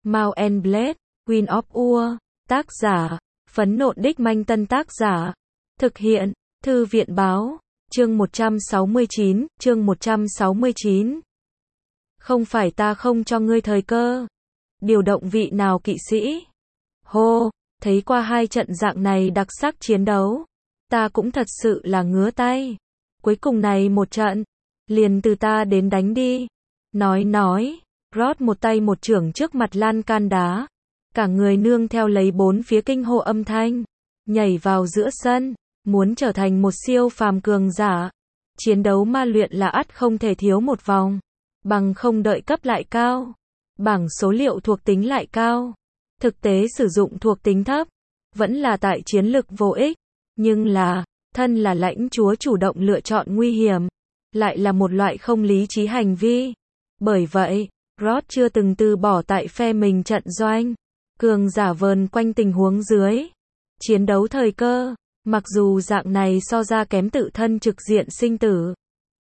Mount and Blade, Queen of War, tác giả, Phấn Nộn Đích Manh Tân tác giả, thực hiện, Thư viện báo, chương 169, chương 169. Không phải ta không cho ngươi thời cơ. Điều động vị nào kỵ sĩ? Hô, thấy qua hai trận dạng này đặc sắc chiến đấu, ta cũng thật sự là ngứa tay. Cuối cùng này một trận, liền từ ta đến đánh đi. Nói, rót một tay một chưởng trước mặt lan can đá. Cả người nương theo lấy bốn phía kinh hô âm thanh, nhảy vào giữa sân, muốn trở thành một siêu phàm cường giả. Chiến đấu ma luyện là ắt không thể thiếu một vòng, bằng không đợi cấp lại cao, bảng số liệu thuộc tính lại cao. Thực tế sử dụng thuộc tính thấp, vẫn là tại chiến lực vô ích, nhưng là, thân là lãnh chúa chủ động lựa chọn nguy hiểm, lại là một loại không lý trí hành vi. Bởi vậy, Rod chưa từng từ bỏ tại phe mình trận doanh, cường giả vờn quanh tình huống dưới. Chiến đấu thời cơ, mặc dù dạng này so ra kém tự thân trực diện sinh tử,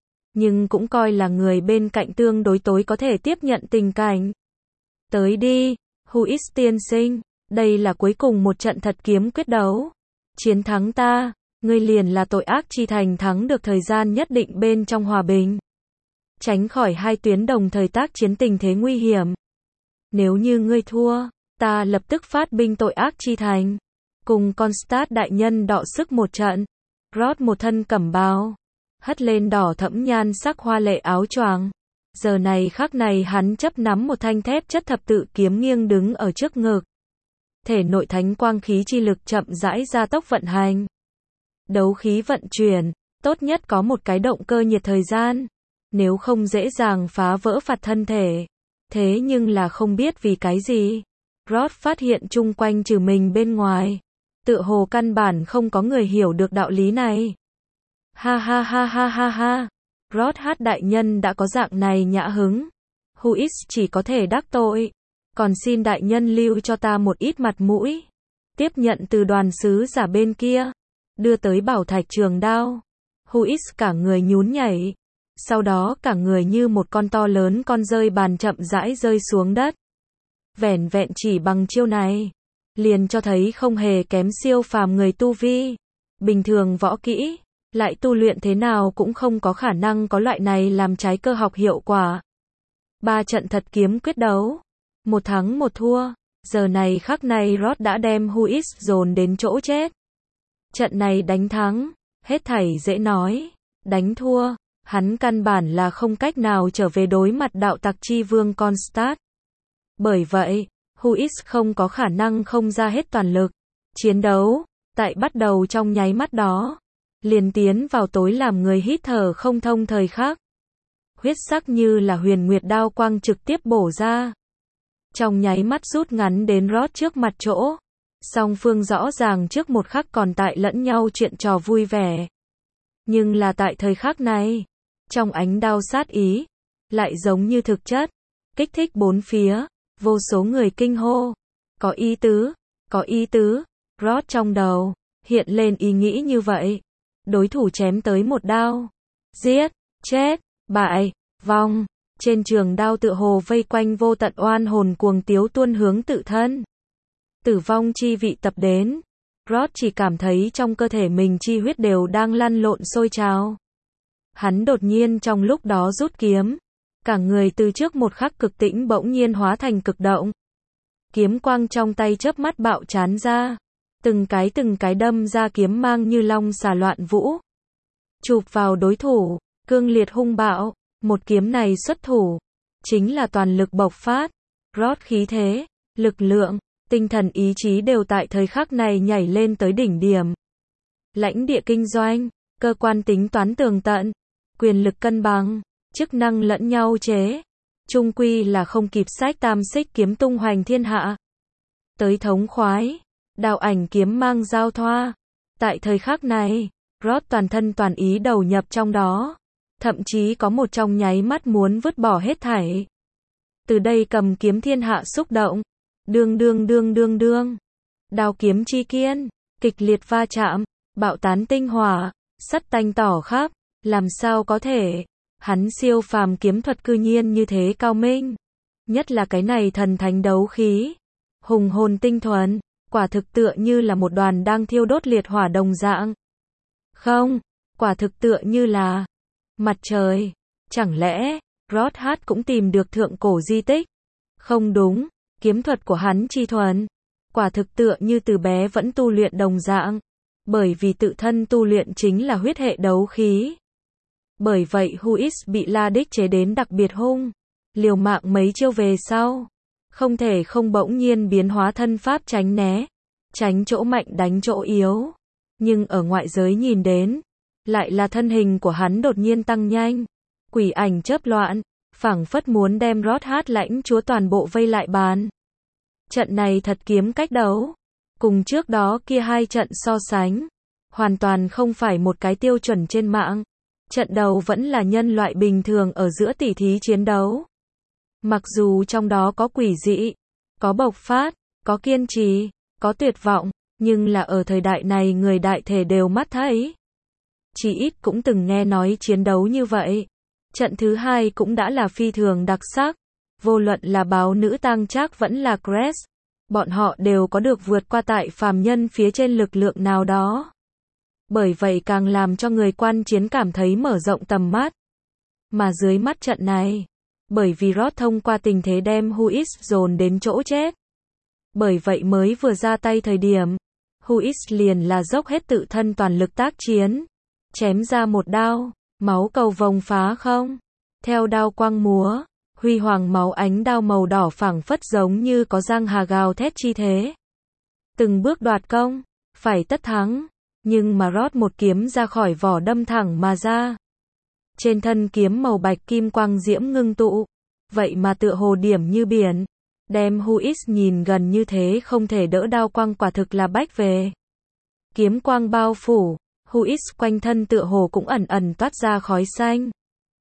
nhưng cũng coi là người bên cạnh tương đối tối có thể tiếp nhận tình cảnh. Tới đi, Huis tiên sinh, đây là cuối cùng một trận thật kiếm quyết đấu. Chiến thắng ta, ngươi liền là tội ác chi thành thắng được thời gian nhất định bên trong hòa bình. Tránh khỏi hai tuyến đồng thời tác chiến tình thế nguy hiểm. Nếu như ngươi thua, ta lập tức phát binh tội ác chi thành, cùng con Stát đại nhân đọ sức một trận. Rod một thân cẩm bào, hất lên đỏ thẫm nhan sắc hoa lệ áo choàng. Giờ này khắc này hắn chấp nắm một thanh thép chất thập tự kiếm nghiêng đứng ở trước ngực. Thể nội thánh quang khí chi lực chậm rãi gia tốc vận hành. Đấu khí vận chuyển, tốt nhất có một cái động cơ nhiệt thời gian, nếu không dễ dàng phá vỡ phạt thân thể. Thế nhưng là không biết vì cái gì, Rod phát hiện chung quanh trừ mình bên ngoài, tựa hồ căn bản không có người hiểu được đạo lý này. Ha ha ha ha ha ha, Rod hát đại nhân đã có dạng này nhã hứng. Huis chỉ có thể đắc tội, còn xin đại nhân lưu cho ta một ít mặt mũi. Tiếp nhận từ đoàn sứ giả bên kia, đưa tới bảo thạch trường đao. Huis cả người nhún nhảy, sau đó cả người như một con to lớn con dơi bàn chậm rãi rơi xuống đất. Vẻn vẹn chỉ bằng chiêu này, liền cho thấy không hề kém siêu phàm người tu vi. Bình thường võ kỹ, lại tu luyện thế nào cũng không có khả năng có loại này làm trái cơ học hiệu quả. 3 trận thật kiếm quyết đấu, một thắng một thua, giờ này khắc này Rod đã đem Huis dồn đến chỗ chết. Trận này đánh thắng, hết thảy dễ nói, đánh thua, hắn căn bản là không cách nào trở về đối mặt đạo tặc chi vương Constat. Bởi vậy, Huis không có khả năng không ra hết toàn lực. Chiến đấu, tại bắt đầu trong nháy mắt đó, liền tiến vào tối làm người hít thở không thông thời khắc. Huyết sắc như là huyền nguyệt đao quang trực tiếp bổ ra. Trong nháy mắt rút ngắn đến Rod trước mặt chỗ. Song phương rõ ràng trước một khắc còn tại lẫn nhau chuyện trò vui vẻ. Nhưng là tại thời khắc này, trong ánh đao sát ý, lại giống như thực chất, kích thích bốn phía, vô số người kinh hô. Có ý tứ, có ý tứ. Rod trong đầu, hiện lên ý nghĩ như vậy. Đối thủ chém tới một đao. Giết, chết, bại, vong. Trên trường đao tựa hồ vây quanh vô tận oan hồn cuồng tiếu tuôn hướng tự thân. Tử vong chi vị tập đến. Rod chỉ cảm thấy trong cơ thể mình chi huyết đều đang lăn lộn sôi trào. Hắn đột nhiên trong lúc đó rút kiếm. Cả người từ trước một khắc cực tĩnh bỗng nhiên hóa thành cực động. Kiếm quang trong tay chớp mắt bạo chán ra. Từng cái đâm ra kiếm mang như long xà loạn vũ. Chụp vào đối thủ, cương liệt hung bạo. Một kiếm này xuất thủ, chính là toàn lực bộc phát. Rod khí thế, lực lượng, tinh thần ý chí đều tại thời khắc này nhảy lên tới đỉnh điểm. Lãnh địa kinh doanh, cơ quan tính toán tường tận, quyền lực cân bằng, chức năng lẫn nhau chế. Chung quy là không kịp sách tam xích kiếm tung hoành thiên hạ. Tới thống khoái, đạo ảnh kiếm mang giao thoa. Tại thời khắc này, Rod toàn thân toàn ý đầu nhập trong đó. Thậm chí có một trong nháy mắt muốn vứt bỏ hết thảy. Từ đây cầm kiếm thiên hạ xúc động. Đương. Đao kiếm chi kiên, kịch liệt va chạm, bạo tán tinh hỏa, sắt tanh tỏ khắp. Làm sao có thể, hắn siêu phàm kiếm thuật cư nhiên như thế cao minh. Nhất là cái này thần thánh đấu khí. Hùng hồn tinh thuần, quả thực tựa như là một đoàn đang thiêu đốt liệt hỏa đồng dạng. Không, quả thực tựa như là mặt trời. Chẳng lẽ, Rothat cũng tìm được thượng cổ di tích? Không đúng, kiếm thuật của hắn chi thuần. Quả thực tựa như từ bé vẫn tu luyện đồng dạng. Bởi vì tự thân tu luyện chính là huyết hệ đấu khí. Bởi vậy Huis bị La Đích chế đến đặc biệt hung. Liều mạng mấy chiêu về sau. Không thể không bỗng nhiên biến hóa thân pháp tránh né. Tránh chỗ mạnh đánh chỗ yếu. Nhưng ở ngoại giới nhìn đến, lại là thân hình của hắn đột nhiên tăng nhanh. Quỷ ảnh chớp loạn, phảng phất muốn đem Rothat lãnh chúa toàn bộ vây lại bàn. Trận này thật kiếm cách đấu. Cùng trước đó kia hai trận so sánh. Hoàn toàn không phải một cái tiêu chuẩn trên mạng. Trận đầu vẫn là nhân loại bình thường ở giữa tỉ thí chiến đấu. Mặc dù trong đó có quỷ dị, có bộc phát, có kiên trì, có tuyệt vọng, nhưng là ở thời đại này người đại thể đều mắt thấy. Chỉ ít cũng từng nghe nói chiến đấu như vậy. Trận thứ hai cũng đã là phi thường đặc sắc. Vô luận là báo nữ Tang Trác vẫn là Cress, bọn họ đều có được vượt qua tại phàm nhân phía trên lực lượng nào đó. Bởi vậy càng làm cho người quan chiến cảm thấy mở rộng tầm mắt. Mà dưới mắt trận này, bởi vì Rod thông qua tình thế đem Huis dồn đến chỗ chết. Bởi vậy mới vừa ra tay thời điểm, Huis liền là dốc hết tự thân toàn lực tác chiến. Chém ra một đao, máu cầu vồng phá không. Theo đao quang múa, huy hoàng máu ánh đao màu đỏ phảng phất giống như có giang hà gào thét chi thế. Từng bước đoạt công, phải tất thắng. Nhưng mà Rod một kiếm ra khỏi vỏ đâm thẳng mà ra. Trên thân kiếm màu bạch kim quang diễm ngưng tụ. Vậy mà tựa hồ điểm như biển. Đem Huis nhìn gần như thế không thể đỡ đao quang quả thực là bách về. Kiếm quang bao phủ. Huis quanh thân tựa hồ cũng ẩn ẩn toát ra khói xanh.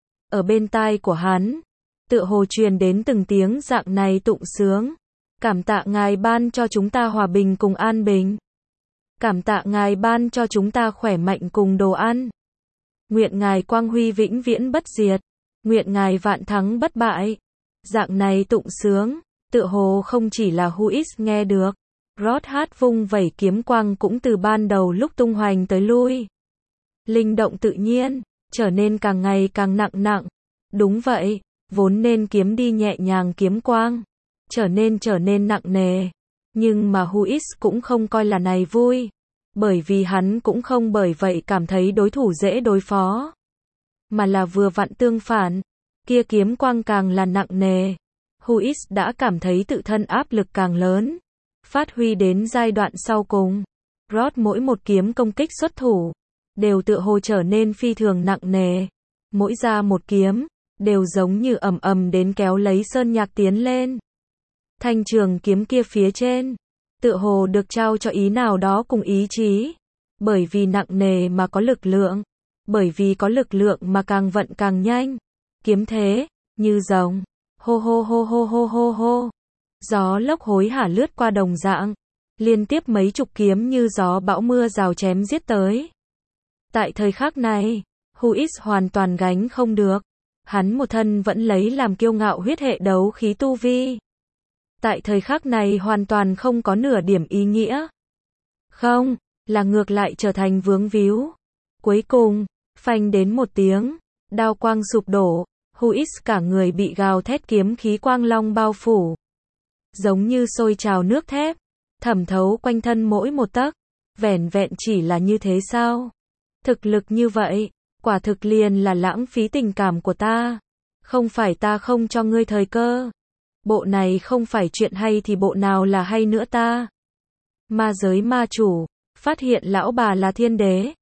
Ở bên tai của hắn, tựa hồ truyền đến từng tiếng dạng này tụng sướng. Cảm tạ Ngài ban cho chúng ta hòa bình cùng an bình. Cảm tạ Ngài ban cho chúng ta khỏe mạnh cùng đồ ăn. Nguyện Ngài quang huy vĩnh viễn bất diệt. Nguyện Ngài vạn thắng bất bại. Dạng này tụng sướng, tựa hồ không chỉ là Huis nghe được. Rothat vung vẩy kiếm quang cũng từ ban đầu lúc tung hoành tới lui. Linh động tự nhiên, trở nên càng ngày càng nặng nặng. Đúng vậy, vốn nên kiếm đi nhẹ nhàng kiếm quang. Trở nên nặng nề. Nhưng mà Huis cũng không coi là này vui. Bởi vì hắn cũng không bởi vậy cảm thấy đối thủ dễ đối phó. Mà là vừa vặn tương phản. Kia kiếm quang càng là nặng nề. Huis đã cảm thấy tự thân áp lực càng lớn. Phát huy đến giai đoạn sau cùng. Rod mỗi một kiếm công kích xuất thủ. Đều tựa hồ trở nên phi thường nặng nề. Mỗi ra một kiếm. Đều giống như ầm ầm đến kéo lấy sơn nhạc tiến lên. Thanh trường kiếm kia phía trên. Tựa hồ được trao cho ý nào đó cùng ý chí. Bởi vì nặng nề mà có lực lượng. Bởi vì có lực lượng mà càng vận càng nhanh. Kiếm thế, như rồng. Hô hô hô hô hô hô hô. Gió lốc hối hả lướt qua đồng dạng. Liên tiếp mấy chục kiếm như gió bão mưa rào chém giết tới. Tại thời khắc này, Huis hoàn toàn gánh không được. Hắn một thân vẫn lấy làm kiêu ngạo huyết hệ đấu khí tu vi. Tại thời khắc này hoàn toàn không có nửa điểm ý nghĩa. Không, là ngược lại trở thành vướng víu. Cuối cùng, phanh đến một tiếng, đao quang sụp đổ, Huis cả người bị gào thét kiếm khí quang long bao phủ. Giống như sôi trào nước thép, thẩm thấu quanh thân mỗi một tấc. Vẻn vẹn chỉ là như thế sao? Thực lực như vậy, quả thực liền là lãng phí tình cảm của ta. Không phải ta không cho ngươi thời cơ. Bộ này không phải chuyện hay thì bộ nào là hay nữa ta. Ma giới ma chủ, phát hiện lão bà là thiên đế.